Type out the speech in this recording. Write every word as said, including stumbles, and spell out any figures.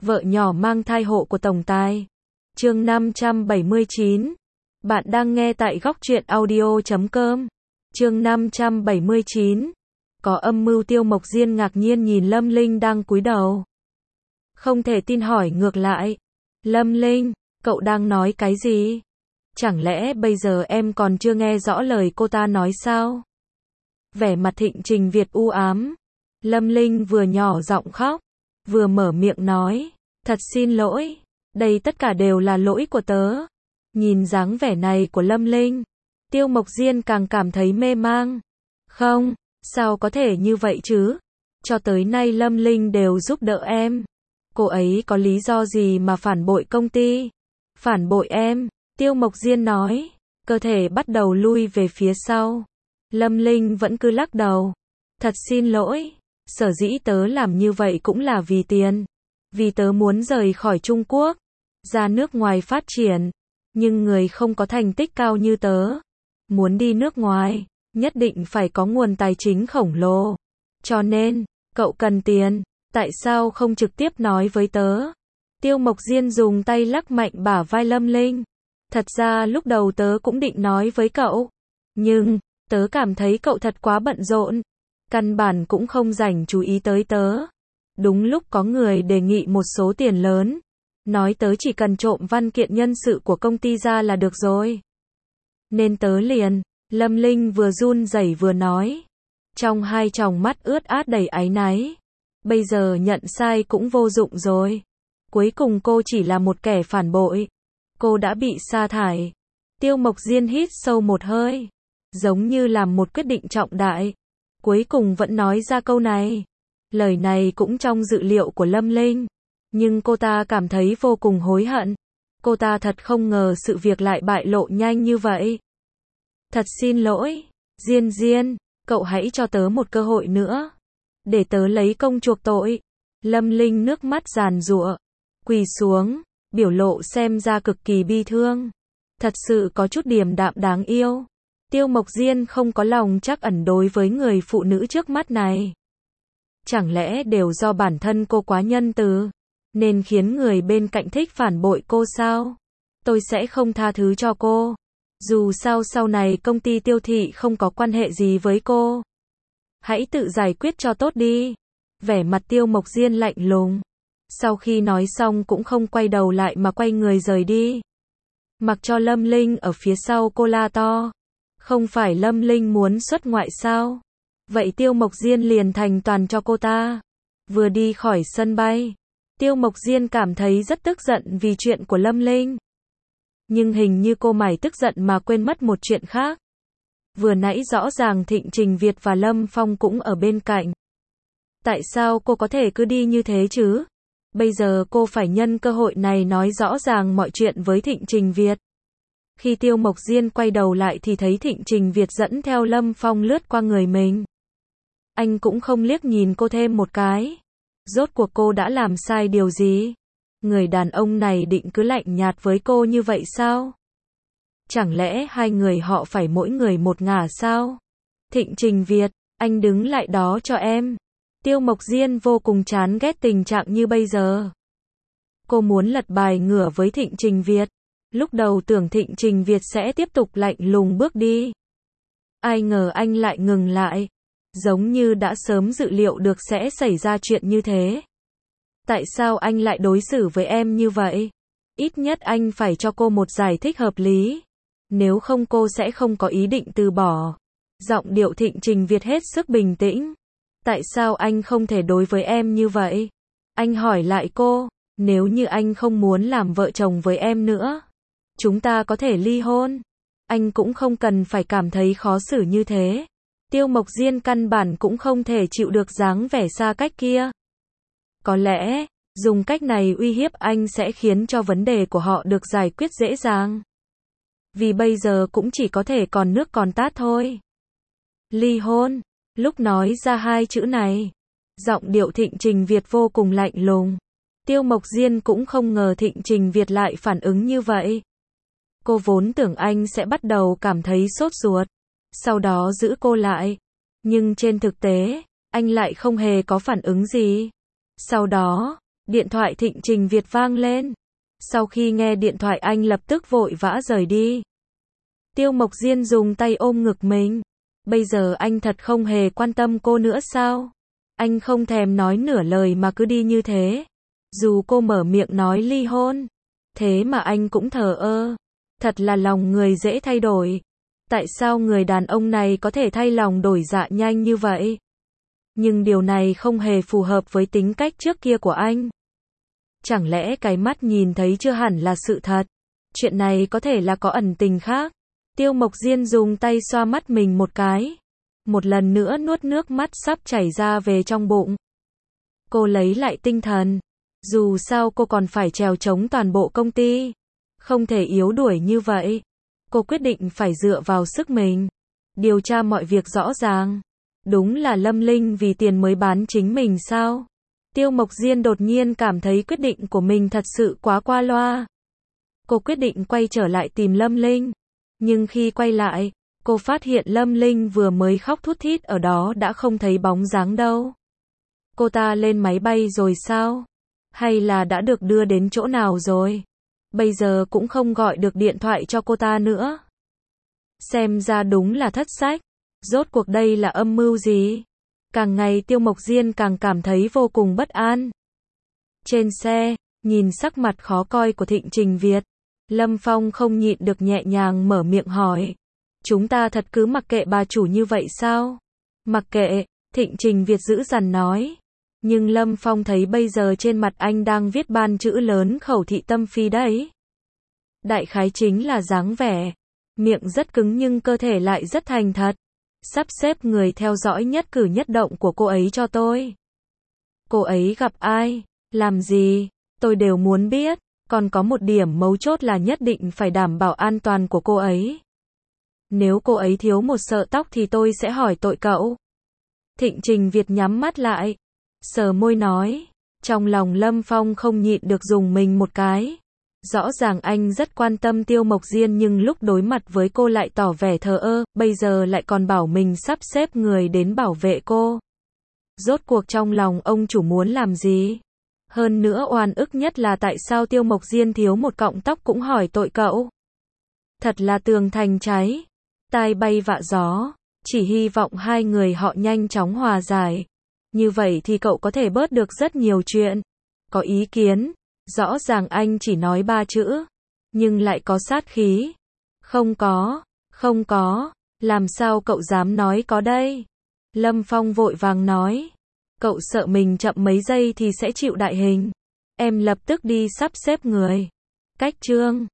Vợ nhỏ mang thai hộ của tổng tài. Chương năm trăm bảy mươi chín. Bạn đang nghe tại góc truyện audio chấm com. Chương năm trăm bảy mươi chín. Có âm mưu. Tiêu Mộc Diên ngạc nhiên nhìn Lâm Linh đang cúi đầu. Không thể tin hỏi ngược lại. Lâm Linh, cậu đang nói cái gì? Chẳng lẽ bây giờ em còn chưa nghe rõ lời cô ta nói sao? Vẻ mặt Thịnh Trình Việt u ám. Lâm Linh vừa nhỏ giọng khóc, vừa mở miệng nói, thật xin lỗi, đây tất cả đều là lỗi của tớ. Nhìn dáng vẻ này của Lâm Linh, Tiêu Mộc Diên càng cảm thấy mê mang. Không, sao có thể như vậy chứ? Cho tới nay Lâm Linh đều giúp đỡ em. Cô ấy có lý do gì mà phản bội công ty? Phản bội em, Tiêu Mộc Diên nói, cơ thể bắt đầu lui về phía sau. Lâm Linh vẫn cứ lắc đầu. Thật xin lỗi, sở dĩ tớ làm như vậy cũng là vì tiền. Vì tớ muốn rời khỏi Trung Quốc, ra nước ngoài phát triển. Nhưng người không có thành tích cao như tớ, muốn đi nước ngoài, nhất định phải có nguồn tài chính khổng lồ. Cho nên, cậu cần tiền, tại sao không trực tiếp nói với tớ? Tiêu Mộc Diên dùng tay lắc mạnh bả vai Lâm Linh. Thật ra lúc đầu tớ cũng định nói với cậu, nhưng tớ cảm thấy cậu thật quá bận rộn, căn bản cũng không rảnh chú ý tới tớ. Đúng lúc có người đề nghị một số tiền lớn, nói tớ chỉ cần trộm văn kiện nhân sự của công ty ra là được rồi. Nên tớ liền, Lâm Linh vừa run rẩy vừa nói, trong hai tròng mắt ướt át đầy áy náy. Bây giờ nhận sai cũng vô dụng rồi. Cuối cùng cô chỉ là một kẻ phản bội. Cô đã bị sa thải. Tiêu Mộc Diên hít sâu một hơi, giống như làm một quyết định trọng đại. Cuối cùng vẫn nói ra câu này. Lời này cũng trong dự liệu của Lâm Linh. Nhưng cô ta cảm thấy vô cùng hối hận. Cô ta thật không ngờ sự việc lại bại lộ nhanh như vậy. Thật xin lỗi, Diên Diên, cậu hãy cho tớ một cơ hội nữa, để tớ lấy công chuộc tội. Lâm Linh nước mắt giàn giụa, quỳ xuống, biểu lộ xem ra cực kỳ bi thương. Thật sự có chút điềm đạm đáng yêu. Tiêu Mộc Diên không có lòng trắc ẩn đối với người phụ nữ trước mắt này. Chẳng lẽ đều do bản thân cô quá nhân từ, nên khiến người bên cạnh thích phản bội cô sao? Tôi sẽ không tha thứ cho cô. Dù sao sau này công ty Tiêu thị không có quan hệ gì với cô. Hãy tự giải quyết cho tốt đi. Vẻ mặt Tiêu Mộc Diên lạnh lùng. Sau khi nói xong cũng không quay đầu lại mà quay người rời đi. Mặc cho Lâm Linh ở phía sau cô la to. Không phải Lâm Linh muốn xuất ngoại sao? Vậy Tiêu Mộc Diên liền thành toàn cho cô ta. Vừa đi khỏi sân bay, Tiêu Mộc Diên cảm thấy rất tức giận vì chuyện của Lâm Linh. Nhưng hình như cô mải tức giận mà quên mất một chuyện khác. Vừa nãy rõ ràng Thịnh Trình Việt và Lâm Phong cũng ở bên cạnh. Tại sao cô có thể cứ đi như thế chứ? Bây giờ cô phải nhân cơ hội này nói rõ ràng mọi chuyện với Thịnh Trình Việt. Khi Tiêu Mộc Diên quay đầu lại thì thấy Thịnh Trình Việt dẫn theo Lâm Phong lướt qua người mình. Anh cũng không liếc nhìn cô thêm một cái. Rốt cuộc cô đã làm sai điều gì? Người đàn ông này định cứ lạnh nhạt với cô như vậy sao? Chẳng lẽ hai người họ phải mỗi người một ngả sao? Thịnh Trình Việt, anh đứng lại đó cho em. Tiêu Mộc Diên vô cùng chán ghét tình trạng như bây giờ. Cô muốn lật bài ngửa với Thịnh Trình Việt. Lúc đầu tưởng Thịnh Trình Việt sẽ tiếp tục lạnh lùng bước đi. Ai ngờ anh lại ngừng lại. Giống như đã sớm dự liệu được sẽ xảy ra chuyện như thế. Tại sao anh lại đối xử với em như vậy? Ít nhất anh phải cho cô một giải thích hợp lý. Nếu không cô sẽ không có ý định từ bỏ. Giọng điệu Thịnh Trình Việt hết sức bình tĩnh. Tại sao anh không thể đối với em như vậy? Anh hỏi lại cô, nếu như anh không muốn làm vợ chồng với em nữa, chúng ta có thể ly hôn. Anh cũng không cần phải cảm thấy khó xử như thế. Tiêu Mộc Diên căn bản cũng không thể chịu được dáng vẻ xa cách kia. Có lẽ, dùng cách này uy hiếp anh sẽ khiến cho vấn đề của họ được giải quyết dễ dàng. Vì bây giờ cũng chỉ có thể còn nước còn tát thôi. Ly hôn. Lúc nói ra hai chữ này, giọng điệu Thịnh Trình Việt vô cùng lạnh lùng. Tiêu Mộc Diên cũng không ngờ Thịnh Trình Việt lại phản ứng như vậy. Cô vốn tưởng anh sẽ bắt đầu cảm thấy sốt ruột, sau đó giữ cô lại. Nhưng trên thực tế, anh lại không hề có phản ứng gì. Sau đó, Điện thoại Thịnh Trình Việt vang lên. Sau khi nghe điện thoại anh lập tức vội vã rời đi. Tiêu Mộc Diên dùng tay ôm ngực mình. Bây giờ anh thật không hề quan tâm cô nữa sao? Anh không thèm nói nửa lời mà cứ đi như thế. Dù cô mở miệng nói ly hôn, thế mà anh cũng thờ ơ. Thật là lòng người dễ thay đổi. Tại sao người đàn ông này có thể thay lòng đổi dạ nhanh như vậy? Nhưng điều này không hề phù hợp với tính cách trước kia của anh. Chẳng lẽ cái mắt nhìn thấy chưa hẳn là sự thật? Chuyện này có thể là có ẩn tình khác. Tiêu Mộc Diên dùng tay xoa mắt mình một cái. Một lần nữa nuốt nước mắt sắp chảy ra về trong bụng. Cô lấy lại tinh thần. Dù sao cô còn phải trèo chống toàn bộ công ty. Không thể yếu đuổi như vậy. Cô quyết định phải dựa vào sức mình. Điều tra mọi việc rõ ràng. Đúng là Lâm Linh vì tiền mới bán chính mình sao? Tiêu Mộc Diên đột nhiên cảm thấy quyết định của mình thật sự quá qua loa. Cô quyết định quay trở lại tìm Lâm Linh. Nhưng khi quay lại, cô phát hiện Lâm Linh vừa mới khóc thút thít ở đó đã không thấy bóng dáng đâu. Cô ta lên máy bay rồi sao? Hay là đã được đưa đến chỗ nào rồi? Bây giờ cũng không gọi được điện thoại cho cô ta nữa. Xem ra đúng là thất sách. Rốt cuộc đây là âm mưu gì? Càng ngày Tiêu Mộc Diên càng cảm thấy vô cùng bất an. Trên xe, nhìn sắc mặt khó coi của Thịnh Trình Việt, Lâm Phong không nhịn được nhẹ nhàng mở miệng hỏi. Chúng ta thật cứ mặc kệ bà chủ như vậy sao? Mặc kệ, Thịnh Trình Việt dữ dằn nói. Nhưng Lâm Phong thấy bây giờ trên mặt anh đang viết ban chữ lớn khẩu thị tâm phi đấy. Đại khái chính là dáng vẻ. Miệng rất cứng nhưng cơ thể lại rất thành thật. Sắp xếp người theo dõi nhất cử nhất động của cô ấy cho tôi. Cô ấy gặp ai, làm gì, tôi đều muốn biết. Còn có một điểm mấu chốt là nhất định phải đảm bảo an toàn của cô ấy. Nếu cô ấy thiếu một sợi tóc thì tôi sẽ hỏi tội cậu. Thịnh Trình Việt nhắm mắt lại, sờ môi nói. Trong lòng Lâm Phong không nhịn được dùng mình một cái. Rõ ràng anh rất quan tâm Tiêu Mộc Diên nhưng lúc đối mặt với cô lại tỏ vẻ thờ ơ, bây giờ lại còn bảo mình sắp xếp người đến bảo vệ cô. Rốt cuộc trong lòng ông chủ muốn làm gì? Hơn nữa oan ức nhất là tại sao Tiêu Mộc Diên thiếu một cọng tóc cũng hỏi tội cậu. Thật là tường thành cháy, tai bay vạ gió, chỉ hy vọng hai người họ nhanh chóng hòa giải. Như vậy thì cậu có thể bớt được rất nhiều chuyện. Có ý kiến? Rõ ràng anh chỉ nói ba chữ, nhưng lại có sát khí. Không có, không có, làm sao cậu dám nói có đây? Lâm Phong vội vàng nói. Cậu sợ mình chậm mấy giây thì sẽ chịu đại hình. Em lập tức đi sắp xếp người. Cách chương